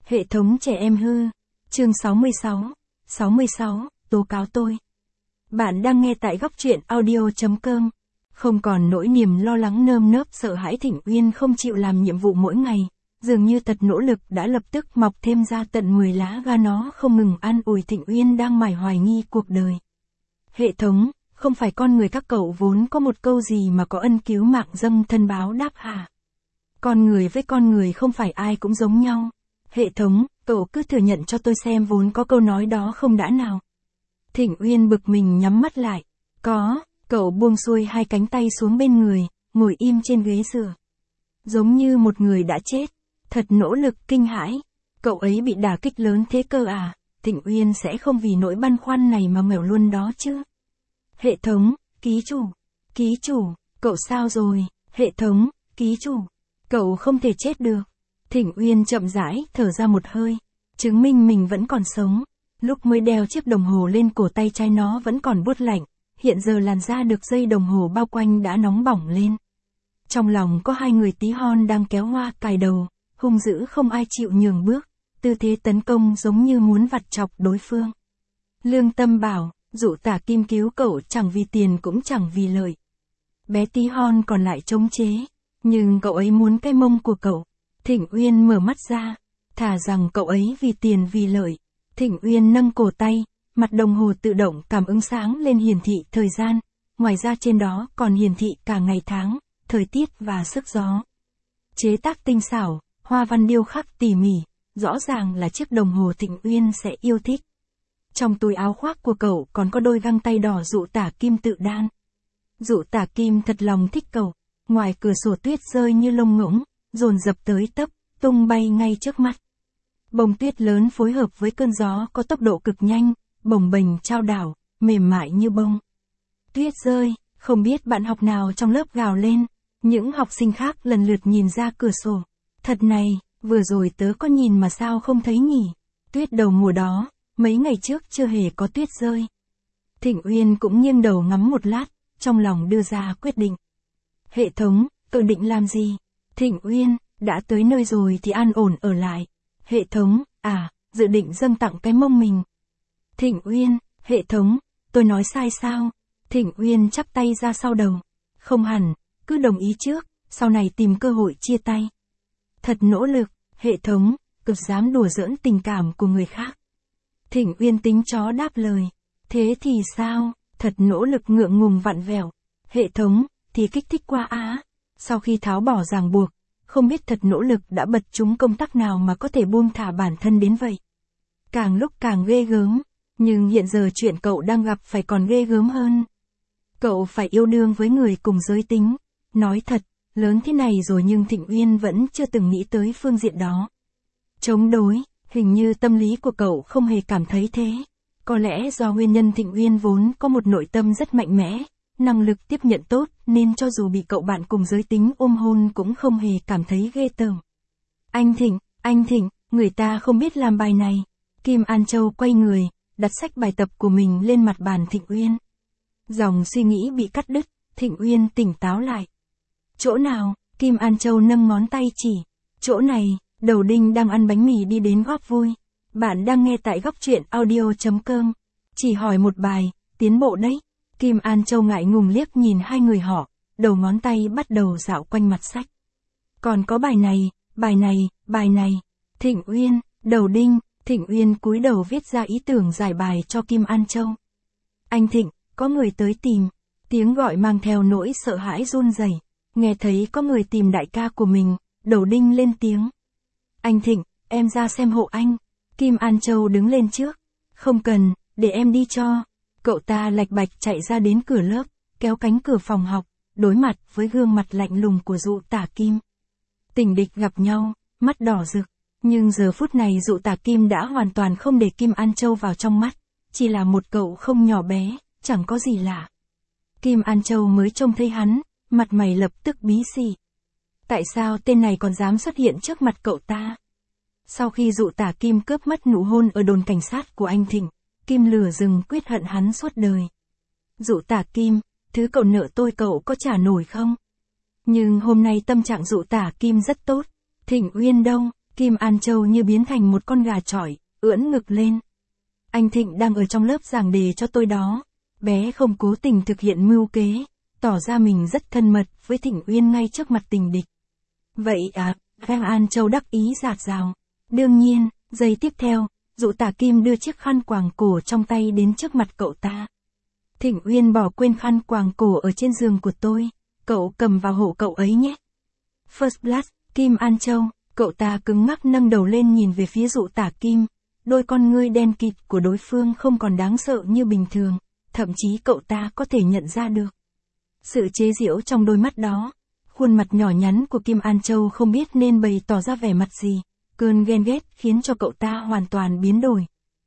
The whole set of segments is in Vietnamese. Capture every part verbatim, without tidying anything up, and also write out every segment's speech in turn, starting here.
Hệ thống trẻ em hư. Chương sáu mươi sáu. sáu mươi sáu, tố cáo tôi. Bạn đang nghe tại góc truyện audio.com. Không còn nỗi niềm lo lắng nơm nớp sợ hãi Thịnh Uyên không chịu làm nhiệm vụ mỗi ngày. Dường như tật nỗ lực đã lập tức mọc thêm ra tận mười lá gan, nó không ngừng an ủi Thịnh Uyên đang mải hoài nghi cuộc đời. Hệ thống, không phải con người các cậu vốn có một câu gì mà có ân cứu mạng dâng thân báo đáp hả? Con người với con người không phải ai cũng giống nhau. Hệ thống, cậu cứ thừa nhận cho tôi xem vốn có câu nói đó không đã nào. Thịnh Uyên bực mình nhắm mắt lại. Có, cậu buông xuôi hai cánh tay xuống bên người, ngồi im trên ghế dựa. Giống như một người đã chết. Thật nỗ lực kinh hãi. Cậu ấy bị đả kích lớn thế cơ à? Thịnh Uyên sẽ không vì nỗi băn khoăn này mà mèo luôn đó chứ. Hệ thống, ký chủ. Ký chủ, cậu sao rồi? Hệ thống, ký chủ. Cậu không thể chết được. Thịnh Uyên chậm rãi thở ra một hơi. Chứng minh mình vẫn còn sống. Lúc mới đeo chiếc đồng hồ lên cổ tay trái nó vẫn còn buốt lạnh. Hiện giờ làn da được dây đồng hồ bao quanh đã nóng bỏng lên. Trong lòng có hai người tí hon đang kéo hoa cài đầu. Hung dữ không ai chịu nhường bước. Tư thế tấn công giống như muốn vặt chọc đối phương. Lương tâm bảo, dụ Tả Kim cứu cậu chẳng vì tiền cũng chẳng vì lợi. Bé tí hon còn lại chống chế. Nhưng cậu ấy muốn cái mông của cậu. Thịnh Uyên mở mắt ra. Thà rằng cậu ấy vì tiền vì lợi. Thịnh Uyên nâng cổ tay. Mặt đồng hồ tự động cảm ứng sáng lên hiển thị thời gian. Ngoài ra trên đó còn hiển thị cả ngày tháng, thời tiết và sức gió. Chế tác tinh xảo, hoa văn điêu khắc tỉ mỉ. Rõ ràng là chiếc đồng hồ Thịnh Uyên sẽ yêu thích. Trong túi áo khoác của cậu còn có đôi găng tay đỏ dụ Tả Kim tự đan. Dụ Tả Kim thật lòng thích cậu. Ngoài cửa sổ tuyết rơi như lông ngỗng, dồn dập tới tấp, tung bay ngay trước mắt. Bông tuyết lớn phối hợp với cơn gió có tốc độ cực nhanh, bồng bềnh trao đảo, mềm mại như bông. Tuyết rơi, không biết bạn học nào trong lớp gào lên. Những học sinh khác lần lượt nhìn ra cửa sổ. Thật này, vừa rồi tớ có nhìn mà sao không thấy nhỉ? Tuyết đầu mùa đó, mấy ngày trước chưa hề có tuyết rơi. Thịnh Uyên cũng nghiêng đầu ngắm một lát, trong lòng đưa ra quyết định. Hệ thống, cậu định làm gì? Thịnh Uyên, đã tới nơi rồi thì an ổn ở lại. Hệ thống, à, dự định dâng tặng cái mông mình. Thịnh Uyên, hệ thống, tôi nói sai sao? Thịnh Uyên chắp tay ra sau đầu. Không hẳn, cứ đồng ý trước, sau này tìm cơ hội chia tay. Thật nỗ lực, hệ thống, cực dám đùa giỡn tình cảm của người khác. Thịnh Uyên tính chó đáp lời. Thế thì sao? Thật nỗ lực ngượng ngùng vặn vẹo. Hệ thống, thì kích thích qua á. Sau khi tháo bỏ ràng buộc, không biết thật nỗ lực đã bật trúng công tắc nào mà có thể buông thả bản thân đến vậy. Càng lúc càng ghê gớm, nhưng hiện giờ chuyện cậu đang gặp phải còn ghê gớm hơn. Cậu phải yêu đương với người cùng giới tính. Nói thật, lớn thế này rồi nhưng Thịnh Uyên vẫn chưa từng nghĩ tới phương diện đó. Chống đối, hình như tâm lý của cậu không hề cảm thấy thế. Có lẽ do nguyên nhân Thịnh Uyên vốn có một nội tâm rất mạnh mẽ, năng lực tiếp nhận tốt nên cho dù bị cậu bạn cùng giới tính ôm hôn cũng không hề cảm thấy ghê tởm. Anh Thịnh, anh Thịnh, người ta không biết làm bài này. Kim An Châu quay người, đặt sách bài tập của mình lên mặt bàn Thịnh Uyên. Dòng suy nghĩ bị cắt đứt, Thịnh Uyên tỉnh táo lại. Chỗ nào? Kim An Châu nâng ngón tay chỉ. Chỗ này. Đầu đinh đang ăn bánh mì đi đến góp vui. Bạn đang nghe tại góc truyện audio.com. Chỉ hỏi một bài, tiến bộ đấy. Kim An Châu ngại ngùng liếc nhìn hai người họ, đầu ngón tay bắt đầu dạo quanh mặt sách. Còn có bài này, bài này, bài này. Thịnh Uyên, đầu đinh, Thịnh Uyên cúi đầu viết ra ý tưởng giải bài cho Kim An Châu. Anh Thịnh, có người tới tìm. Tiếng gọi mang theo nỗi sợ hãi run rẩy. Nghe thấy có người tìm đại ca của mình, đầu đinh lên tiếng. Anh Thịnh, em ra xem hộ anh. Kim An Châu đứng lên trước. Không cần, để em đi cho. Cậu ta lạch bạch chạy ra đến cửa lớp, kéo cánh cửa phòng học, đối mặt với gương mặt lạnh lùng của dụ Tả Kim. Tình địch gặp nhau, mắt đỏ rực. Nhưng giờ phút này dụ Tả Kim đã hoàn toàn không để Kim An Châu vào trong mắt. Chỉ là một cậu không nhỏ bé, chẳng có gì lạ. Kim An Châu mới trông thấy hắn, mặt mày lập tức bí xị. Tại sao tên này còn dám xuất hiện trước mặt cậu ta? Sau khi dụ Tả Kim cướp mất nụ hôn ở đồn cảnh sát của anh Thịnh, Kim lửa rừng quyết hận hắn suốt đời. Dụ Tả Kim, thứ cậu nợ tôi cậu có trả nổi không? Nhưng hôm nay tâm trạng dụ Tả Kim rất tốt. Thịnh Uyên đâu? Kim An Châu như biến thành một con gà chọi, ưỡn ngực lên. Anh Thịnh đang ở trong lớp giảng đề cho tôi đó. Bé không cố tình thực hiện mưu kế, tỏ ra mình rất thân mật với Thịnh Uyên ngay trước mặt tình địch. Vậy à, Kim An Châu đắc ý rạt rào. Đương nhiên, giây tiếp theo, Dụ Tả Kim đưa chiếc khăn quàng cổ trong tay đến trước mặt cậu ta. Thịnh Uyên bỏ quên khăn quàng cổ ở trên giường của tôi, cậu cầm vào hộ cậu ấy nhé. First Blood, Kim An Châu, cậu ta cứng ngắc nâng đầu lên nhìn về phía Dụ Tả Kim, đôi con ngươi đen kịt của đối phương không còn đáng sợ như bình thường, thậm chí cậu ta có thể nhận ra được sự chế giễu trong đôi mắt đó. Khuôn mặt nhỏ nhắn của Kim An Châu không biết nên bày tỏ ra vẻ mặt gì, cơn ghen ghét khiến cho cậu ta hoàn toàn biến đổi.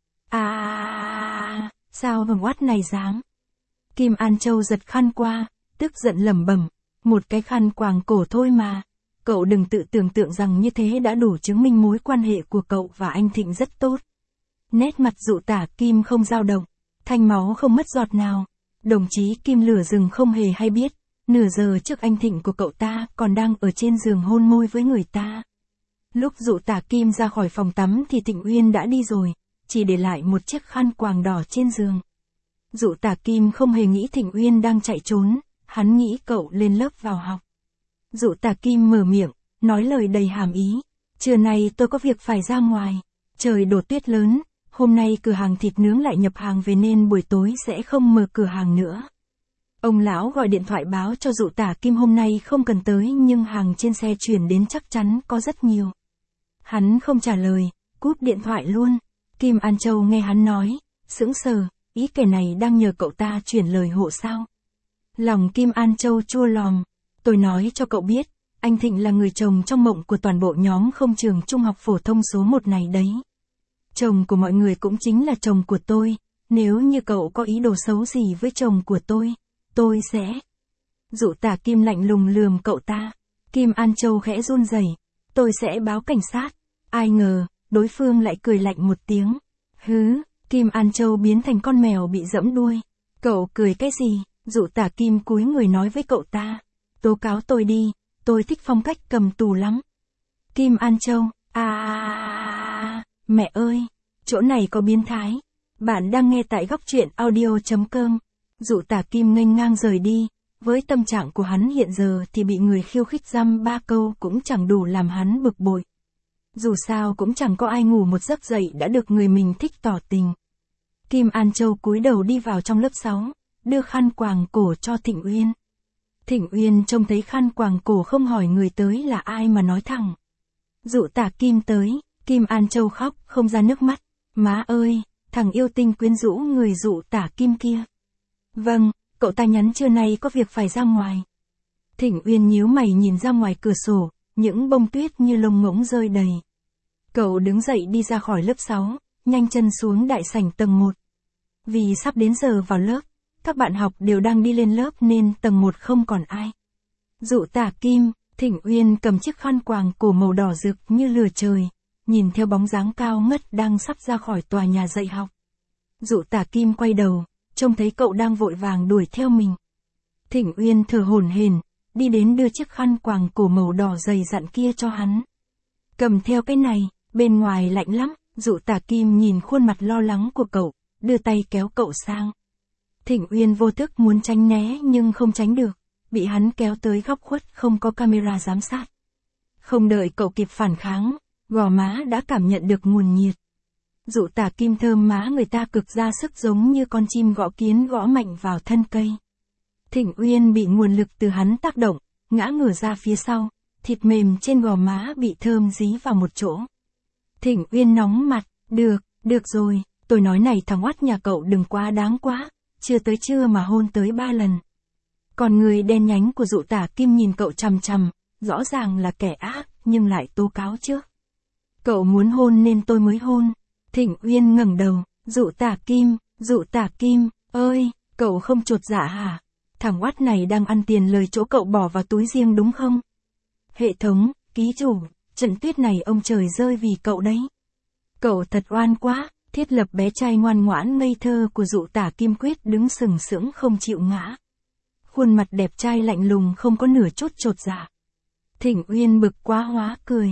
À, sao vầng oát này dám? Kim An Châu giật khăn qua, tức giận lẩm bẩm, một cái khăn quàng cổ thôi mà. Cậu đừng tự tưởng tượng rằng như thế đã đủ chứng minh mối quan hệ của cậu và anh Thịnh rất tốt. Nét mặt Dụ Tả Kim không dao động, thanh máu không mất giọt nào. Đồng chí Kim Lửa Rừng không hề hay biết, nửa giờ trước anh Thịnh của cậu ta còn đang ở trên giường hôn môi với người ta. Lúc Dụ Tả Kim ra khỏi phòng tắm thì Thịnh Uyên đã đi rồi, chỉ để lại một chiếc khăn quàng đỏ trên giường. Dụ Tả Kim không hề nghĩ Thịnh Uyên đang chạy trốn, hắn nghĩ cậu lên lớp vào học. Dụ Tả Kim mở miệng, nói lời đầy hàm ý. Trưa nay tôi có việc phải ra ngoài. Trời đổ tuyết lớn, hôm nay cửa hàng thịt nướng lại nhập hàng về nên buổi tối sẽ không mở cửa hàng nữa. Ông lão gọi điện thoại báo cho Dụ Tả Kim hôm nay không cần tới nhưng hàng trên xe chuyển đến chắc chắn có rất nhiều. Hắn không trả lời, cúp điện thoại luôn. Kim An Châu nghe hắn nói, sững sờ, ý kẻ này đang nhờ cậu ta chuyển lời hộ sao. Lòng Kim An Châu chua lòm. Tôi nói cho cậu biết, anh Thịnh là người chồng trong mộng của toàn bộ nhóm không trường trung học phổ thông số một này đấy. Chồng của mọi người cũng chính là chồng của tôi, nếu như cậu có ý đồ xấu gì với chồng của tôi, tôi sẽ... Dụ Tả Kim lạnh lùng lườm cậu ta. Kim An Châu khẽ run rẩy, tôi sẽ báo cảnh sát. Ai ngờ, đối phương lại cười lạnh một tiếng. Hứ, Kim An Châu biến thành con mèo bị giẫm đuôi. Cậu cười cái gì? Dụ Tả Kim cúi người nói với cậu ta. Tố cáo tôi đi, tôi thích phong cách cầm tù lắm. Kim An Châu, à, mẹ ơi, chỗ này có biến thái. Bạn đang nghe tại góc truyện audio.com. Dụ Tả Kim nghênh ngang rời đi, với tâm trạng của hắn hiện giờ thì bị người khiêu khích dăm ba câu cũng chẳng đủ làm hắn bực bội. Dù sao cũng chẳng có ai ngủ một giấc dậy đã được người mình thích tỏ tình. Kim An Châu cúi đầu đi vào trong lớp sáu, đưa khăn quàng cổ cho Thịnh Uyên. Thịnh Uyên trông thấy khăn quàng cổ không hỏi người tới là ai mà nói thẳng. Dụ Tả Kim tới, Kim An Châu khóc không ra nước mắt. Má ơi, thằng yêu tinh quyến rũ người Dụ Tả Kim kia. Vâng, cậu ta nhắn trưa nay có việc phải ra ngoài. Thịnh Uyên nhíu mày nhìn ra ngoài cửa sổ, những bông tuyết như lông ngỗng rơi đầy. Cậu đứng dậy đi ra khỏi lớp sáu, nhanh chân xuống đại sảnh tầng một. Vì sắp đến giờ vào lớp, các bạn học đều đang đi lên lớp nên tầng một không còn ai. Dụ Tả Kim, Thịnh Uyên cầm chiếc khăn quàng cổ màu đỏ rực như lửa trời, nhìn theo bóng dáng cao ngất đang sắp ra khỏi tòa nhà dạy học. Dụ Tả Kim quay đầu, trông thấy cậu đang vội vàng đuổi theo mình. Thịnh Uyên thở hổn hển, đi đến đưa chiếc khăn quàng cổ màu đỏ dày dặn kia cho hắn. Cầm theo cái này, bên ngoài lạnh lắm. Dụ Tả Kim nhìn khuôn mặt lo lắng của cậu, đưa tay kéo cậu sang. Thịnh Uyên vô thức muốn tránh né nhưng không tránh được, bị hắn kéo tới góc khuất không có camera giám sát. Không đợi cậu kịp phản kháng, gò má đã cảm nhận được nguồn nhiệt. Dụ Tả Kim thơm má người ta cực ra sức giống như con chim gõ kiến gõ mạnh vào thân cây. Thịnh Uyên bị nguồn lực từ hắn tác động, ngã ngửa ra phía sau, thịt mềm trên gò má bị thơm dí vào một chỗ. Thịnh Uyên nóng mặt, được, được rồi, tôi nói này thằng oát nhà cậu đừng quá đáng quá, chưa tới trưa mà hôn tới ba lần. Còn người đen nhánh của Dụ Tả Kim nhìn cậu chằm chằm, rõ ràng là kẻ ác, nhưng lại tố cáo trước. Cậu muốn hôn nên tôi mới hôn. Thịnh Uyên ngẩng đầu, Dụ Tả Kim, Dụ Tả Kim, ơi, cậu không chột dạ hả? Thằng oát này đang ăn tiền lời chỗ cậu bỏ vào túi riêng đúng không? Hệ thống, ký chủ, trận tuyết này ông trời rơi vì cậu đấy. Cậu thật oan quá. Thiết lập bé trai ngoan ngoãn ngây thơ của Dụ Tả Kim quyết đứng sừng sững không chịu ngã. Khuôn mặt đẹp trai lạnh lùng không có nửa chút chột dạ. Thịnh Uyên bực quá hóa cười.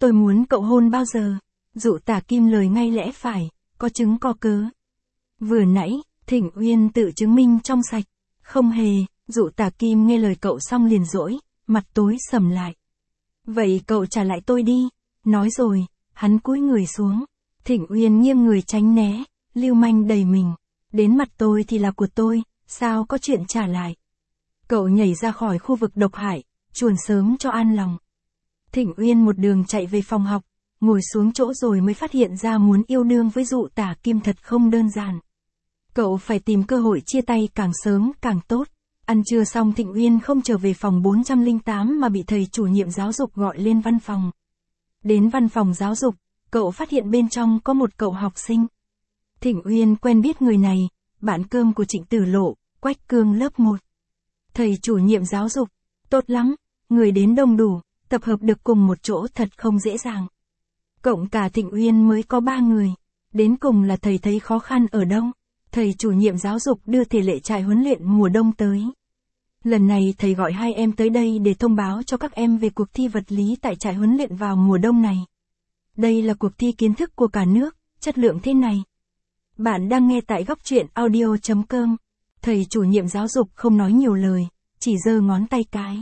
Tôi muốn cậu hôn bao giờ? Dụ Tả Kim lời ngay lẽ phải, có chứng có cớ. Vừa nãy, Thịnh Uyên tự chứng minh trong sạch. Không hề, Dụ Tả Kim nghe lời cậu xong liền dỗi, mặt tối sầm lại. Vậy cậu trả lại tôi đi. Nói rồi, hắn cúi người xuống. Thịnh Uyên nghiêng người tránh né, lưu manh đầy mình. Đến mặt tôi thì là của tôi, sao có chuyện trả lại. Cậu nhảy ra khỏi khu vực độc hại, chuồn sớm cho an lòng. Thịnh Uyên một đường chạy về phòng học, ngồi xuống chỗ rồi mới phát hiện ra muốn yêu đương với Dụ Tả Kim thật không đơn giản. Cậu phải tìm cơ hội chia tay càng sớm càng tốt. Ăn trưa xong Thịnh Uyên không trở về phòng bốn trăm lẻ tám mà bị thầy chủ nhiệm giáo dục gọi lên văn phòng. Đến văn phòng giáo dục, cậu phát hiện bên trong có một cậu học sinh. Thịnh Uyên quen biết người này, bạn cơm của Trịnh Tử Lộ, Quách Cương lớp một. Thầy chủ nhiệm giáo dục, tốt lắm, người đến đông đủ, tập hợp được cùng một chỗ thật không dễ dàng. Cộng cả Thịnh Uyên mới có ba người, đến cùng là thầy thấy khó khăn ở đâu. Thầy chủ nhiệm giáo dục đưa thể lệ trại huấn luyện mùa đông tới. Lần này thầy gọi hai em tới đây để thông báo cho các em về cuộc thi vật lý tại trại huấn luyện vào mùa đông này. Đây là cuộc thi kiến thức của cả nước, chất lượng thế này. Bạn đang nghe tại góc truyện audio chấm com. Thầy chủ nhiệm giáo dục không nói nhiều lời, chỉ giơ ngón tay cái.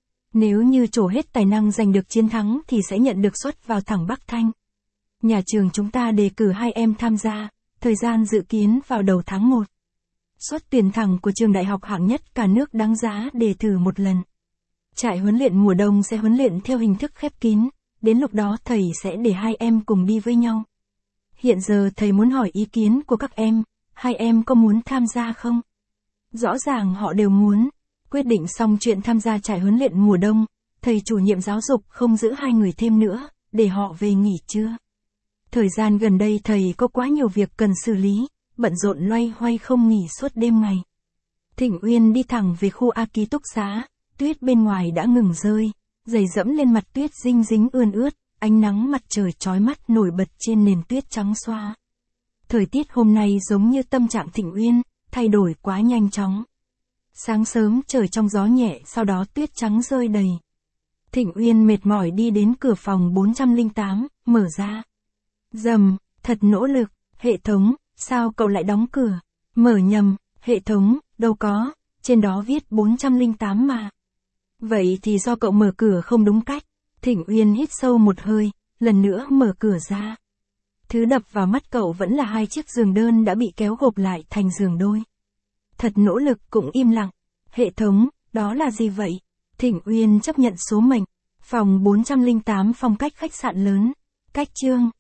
Nếu như trổ hết tài năng giành được chiến thắng thì sẽ nhận được suất vào thẳng Bắc Thanh. Nhà trường chúng ta đề cử hai em tham gia, thời gian dự kiến vào đầu tháng một. Suất tuyển thẳng của trường đại học hạng nhất cả nước đáng giá để thử một lần. Trại huấn luyện mùa đông sẽ huấn luyện theo hình thức khép kín, đến lúc đó thầy sẽ để hai em cùng đi với nhau. Hiện giờ thầy muốn hỏi ý kiến của các em, hai em có muốn tham gia không? Rõ ràng họ đều muốn. Quyết định xong chuyện tham gia trại huấn luyện mùa đông, thầy chủ nhiệm giáo dục không giữ hai người thêm nữa, để họ về nghỉ trưa. Thời gian gần đây thầy có quá nhiều việc cần xử lý, bận rộn loay hoay không nghỉ suốt đêm ngày. Thịnh Uyên đi thẳng về khu A ký túc xá, tuyết bên ngoài đã ngừng rơi, giày dẫm lên mặt tuyết dinh dính ươn ướt, ánh nắng mặt trời chói mắt nổi bật trên nền tuyết trắng xoa. Thời tiết hôm nay giống như tâm trạng Thịnh Uyên, thay đổi quá nhanh chóng. Sáng sớm trời trong gió nhẹ, sau đó tuyết trắng rơi đầy. Thịnh Uyên mệt mỏi đi đến cửa phòng bốn trăm lẻ tám, mở ra. Dầm, thật nỗ lực, hệ thống, sao cậu lại đóng cửa? Mở nhầm, hệ thống, đâu có, trên đó viết bốn trăm lẻ tám mà. Vậy thì do cậu mở cửa không đúng cách. Thịnh Uyên hít sâu một hơi, lần nữa mở cửa ra. Thứ đập vào mắt cậu vẫn là hai chiếc giường đơn đã bị kéo gộp lại thành giường đôi. Thật nỗ lực cũng im lặng. Hệ thống, đó là gì vậy? Thịnh Uyên chấp nhận số mệnh. Phòng bốn trăm lẻ tám phong cách khách sạn lớn. Cách chương.